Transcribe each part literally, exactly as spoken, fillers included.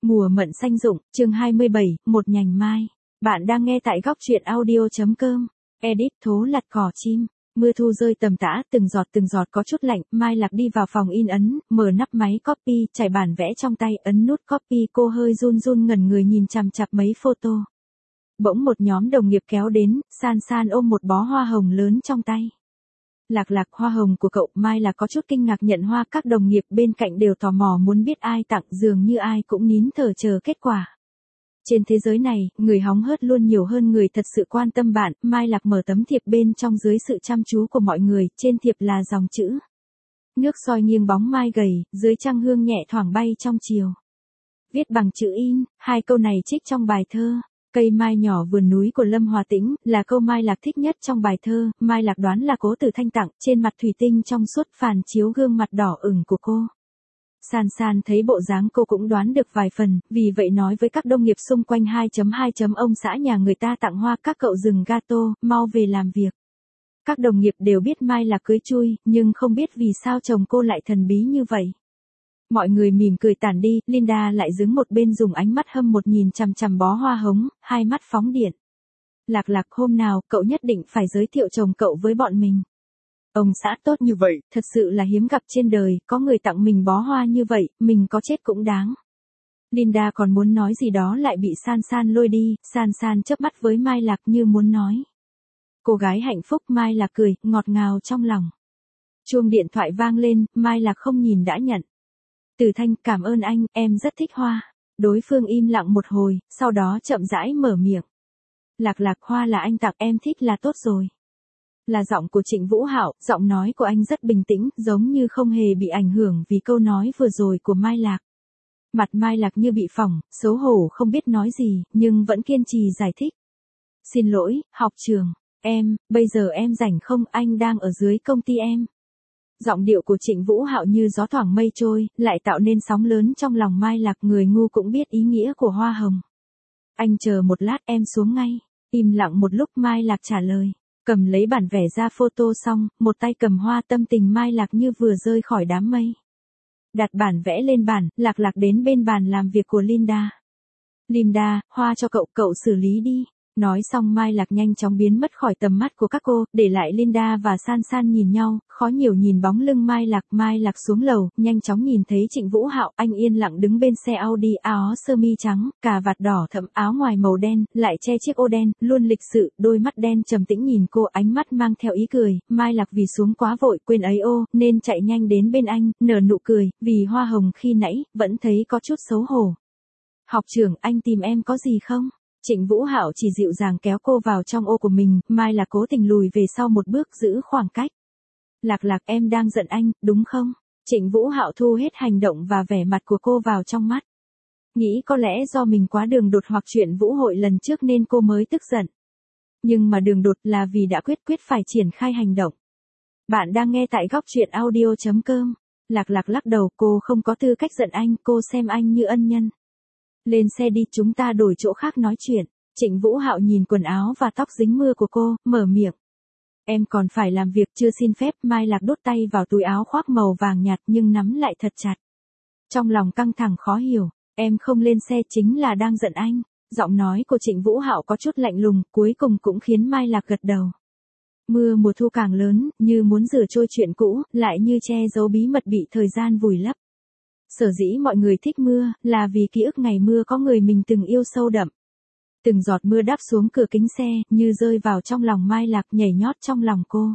Mùa mận xanh rụng, chương hai mươi bảy, một nhành mai. Bạn đang nghe tại góc truyện audio chấm com. Edit Thố lặt cỏ chim. Mưa thu rơi tầm tã, từng giọt từng giọt có chút lạnh. Mai Lạc đi vào phòng in ấn, mở nắp máy copy, trải bản vẽ trong tay, ấn nút copy. Cô hơi run run ngẩn người nhìn chằm chằm mấy photo. Bỗng một nhóm đồng nghiệp kéo đến, San San ôm một bó hoa hồng lớn trong tay. Lạc Lạc, hoa hồng của cậu. Mai Lạc có chút kinh ngạc nhận hoa, các đồng nghiệp bên cạnh đều tò mò muốn biết ai tặng, dường như ai cũng nín thở chờ kết quả. Trên thế giới này, người hóng hớt luôn nhiều hơn người thật sự quan tâm bạn. Mai Lạc mở tấm thiệp bên trong dưới sự chăm chú của mọi người, trên thiệp là dòng chữ. Nước soi nghiêng bóng mai gầy, dưới trăng hương nhẹ thoảng bay trong chiều. Viết bằng chữ in, hai câu này trích trong bài thơ. Cây mai nhỏ vườn núi của Lâm Hòa Tĩnh, là câu Mai Lạc thích nhất trong bài thơ. Mai Lạc đoán là Cố Tử Thanh tặng, trên mặt thủy tinh trong suốt phản chiếu gương mặt đỏ ửng của cô. San San thấy bộ dáng cô cũng đoán được vài phần, vì vậy nói với các đồng nghiệp xung quanh hai chấm hai chấm ông xã nhà người ta tặng hoa, các cậu dừng gato, mau về làm việc. Các đồng nghiệp đều biết Mai Lạc cưới chui, nhưng không biết vì sao chồng cô lại thần bí như vậy. Mọi người mỉm cười tản đi, Linda lại đứng một bên dùng ánh mắt hâm một nhìn chằm chằm bó hoa hồng, hai mắt phóng điện. Lạc Lạc, hôm nào, cậu nhất định phải giới thiệu chồng cậu với bọn mình. Ông xã tốt như vậy, thật sự là hiếm gặp trên đời, có người tặng mình bó hoa như vậy, mình có chết cũng đáng. Linda còn muốn nói gì đó lại bị San San lôi đi, San San chớp mắt với Mai Lạc như muốn nói. Cô gái hạnh phúc. Mai Lạc cười, ngọt ngào trong lòng. Chuông điện thoại vang lên, Mai Lạc không nhìn đã nhận. Tử Thanh, cảm ơn anh, em rất thích hoa. Đối phương im lặng một hồi, sau đó chậm rãi mở miệng. Lạc Lạc, hoa là anh tặng, em thích là tốt rồi. Là giọng của Trịnh Vũ Hạo, giọng nói của anh rất bình tĩnh, giống như không hề bị ảnh hưởng vì câu nói vừa rồi của Mai Lạc. Mặt Mai Lạc như bị phỏng, xấu hổ không biết nói gì, nhưng vẫn kiên trì giải thích. Xin lỗi, học trường, em, bây giờ em rảnh không, anh đang ở dưới công ty em. Giọng điệu của Trịnh Vũ Hạo như gió thoảng mây trôi, lại tạo nên sóng lớn trong lòng Mai Lạc. Người ngu cũng biết ý nghĩa của hoa hồng. Anh chờ một lát, em xuống ngay. Im lặng một lúc, Mai Lạc trả lời. Cầm lấy bản vẽ ra photo xong, một tay cầm hoa, tâm tình Mai Lạc như vừa rơi khỏi đám mây. Đặt bản vẽ lên bàn, Lạc Lạc đến bên bàn làm việc của Linda. Linda, hoa cho cậu, cậu xử lý đi. Nói xong Mai Lạc nhanh chóng biến mất khỏi tầm mắt của các cô, để lại Linda và San San nhìn nhau, khó hiểu nhìn bóng lưng Mai Lạc. Mai Lạc xuống lầu, nhanh chóng nhìn thấy Trịnh Vũ Hạo, anh yên lặng đứng bên xe Audi, áo sơ mi trắng, cà vạt đỏ thẫm, áo ngoài màu đen, lại che chiếc ô đen, luôn lịch sự, đôi mắt đen trầm tĩnh nhìn cô, ánh mắt mang theo ý cười. Mai Lạc vì xuống quá vội, quên ấy ô, nên chạy nhanh đến bên anh, nở nụ cười, vì hoa hồng khi nãy, vẫn thấy có chút xấu hổ. Học trưởng, anh tìm em có gì không? Trịnh Vũ Hạo chỉ dịu dàng kéo cô vào trong ô của mình, Mai Lạc cố tình lùi về sau một bước giữ khoảng cách. Lạc Lạc, em đang giận anh, đúng không? Trịnh Vũ Hạo thu hết hành động và vẻ mặt của cô vào trong mắt. Nghĩ có lẽ do mình quá đường đột hoặc chuyện vũ hội lần trước nên cô mới tức giận. Nhưng mà đường đột là vì đã quyết quyết phải triển khai hành động. Bạn đang nghe tại góc truyện audio chấm com. Lạc Lạc lắc đầu, cô không có tư cách giận anh, cô xem anh như ân nhân. Lên xe đi, chúng ta đổi chỗ khác nói chuyện. Trịnh Vũ Hạo nhìn quần áo và tóc dính mưa của cô, mở miệng. Em còn phải làm việc, chưa xin phép. Mai Lạc đút tay vào túi áo khoác màu vàng nhạt nhưng nắm lại thật chặt. Trong lòng căng thẳng khó hiểu, em không lên xe chính là đang giận anh. Giọng nói của Trịnh Vũ Hạo có chút lạnh lùng, cuối cùng cũng khiến Mai Lạc gật đầu. Mưa mùa thu càng lớn, như muốn rửa trôi chuyện cũ, lại như che giấu bí mật bị thời gian vùi lấp. Sở dĩ mọi người thích mưa, là vì ký ức ngày mưa có người mình từng yêu sâu đậm. Từng giọt mưa đáp xuống cửa kính xe, như rơi vào trong lòng Mai Lạc, nhảy nhót trong lòng cô.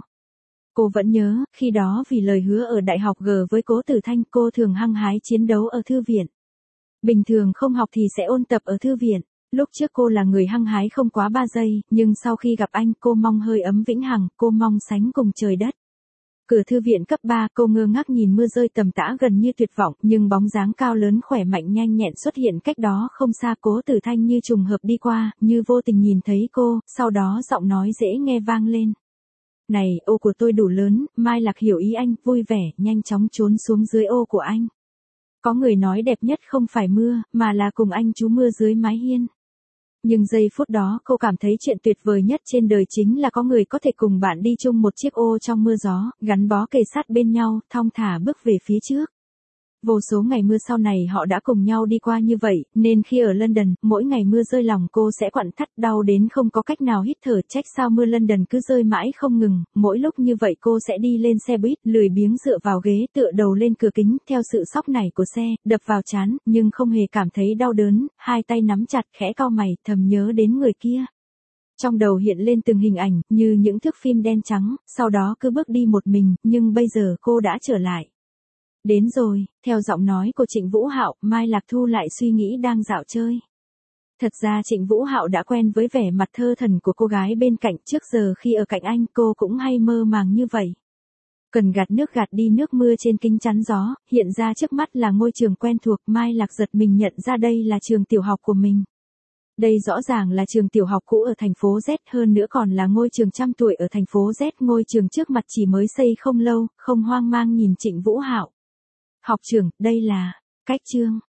Cô vẫn nhớ, khi đó vì lời hứa ở đại học G với Cố Tử Thanh, cô thường hăng hái chiến đấu ở thư viện. Bình thường không học thì sẽ ôn tập ở thư viện. Lúc trước cô là người hăng hái không quá ba giây, nhưng sau khi gặp anh, cô mong hơi ấm vĩnh hằng, cô mong sánh cùng trời đất. Cửa thư viện cấp ba, cô ngơ ngác nhìn mưa rơi tầm tã gần như tuyệt vọng, nhưng bóng dáng cao lớn khỏe mạnh nhanh nhẹn xuất hiện cách đó không xa. Cố Tử Thanh như trùng hợp đi qua, như vô tình nhìn thấy cô, sau đó giọng nói dễ nghe vang lên. Này, ô của tôi đủ lớn. Mai Lạc hiểu ý anh, vui vẻ, nhanh chóng trốn xuống dưới ô của anh. Có người nói đẹp nhất không phải mưa, mà là cùng anh trú mưa dưới mái hiên. Nhưng giây phút đó cô cảm thấy chuyện tuyệt vời nhất trên đời chính là có người có thể cùng bạn đi chung một chiếc ô trong mưa gió, gắn bó kề sát bên nhau, thong thả bước về phía trước. Vô số ngày mưa sau này họ đã cùng nhau đi qua như vậy, nên khi ở London, mỗi ngày mưa rơi lòng cô sẽ quặn thắt đau đến không có cách nào hít thở, trách sao mưa London cứ rơi mãi không ngừng, mỗi lúc như vậy cô sẽ đi lên xe buýt, lười biếng dựa vào ghế tựa đầu lên cửa kính, theo sự sóc nảy của xe, đập vào trán, nhưng không hề cảm thấy đau đớn, hai tay nắm chặt khẽ cau mày, thầm nhớ đến người kia. Trong đầu hiện lên từng hình ảnh, như những thước phim đen trắng, sau đó cứ bước đi một mình, nhưng bây giờ cô đã trở lại. Đến rồi, theo giọng nói của Trịnh Vũ Hạo, Mai Lạc thu lại suy nghĩ đang dạo chơi. Thật ra Trịnh Vũ Hạo đã quen với vẻ mặt thơ thẩn của cô gái bên cạnh, trước giờ khi ở cạnh anh cô cũng hay mơ màng như vậy. Cần gạt nước gạt đi nước mưa trên kính chắn gió, hiện ra trước mắt là ngôi trường quen thuộc, Mai Lạc giật mình nhận ra đây là trường tiểu học của mình. Đây rõ ràng là trường tiểu học cũ ở thành phố Z, hơn nữa còn là ngôi trường trăm tuổi ở thành phố Z, ngôi trường trước mặt chỉ mới xây không lâu, không hoang mang nhìn Trịnh Vũ Hạo. Học trưởng, đây là, cách chương.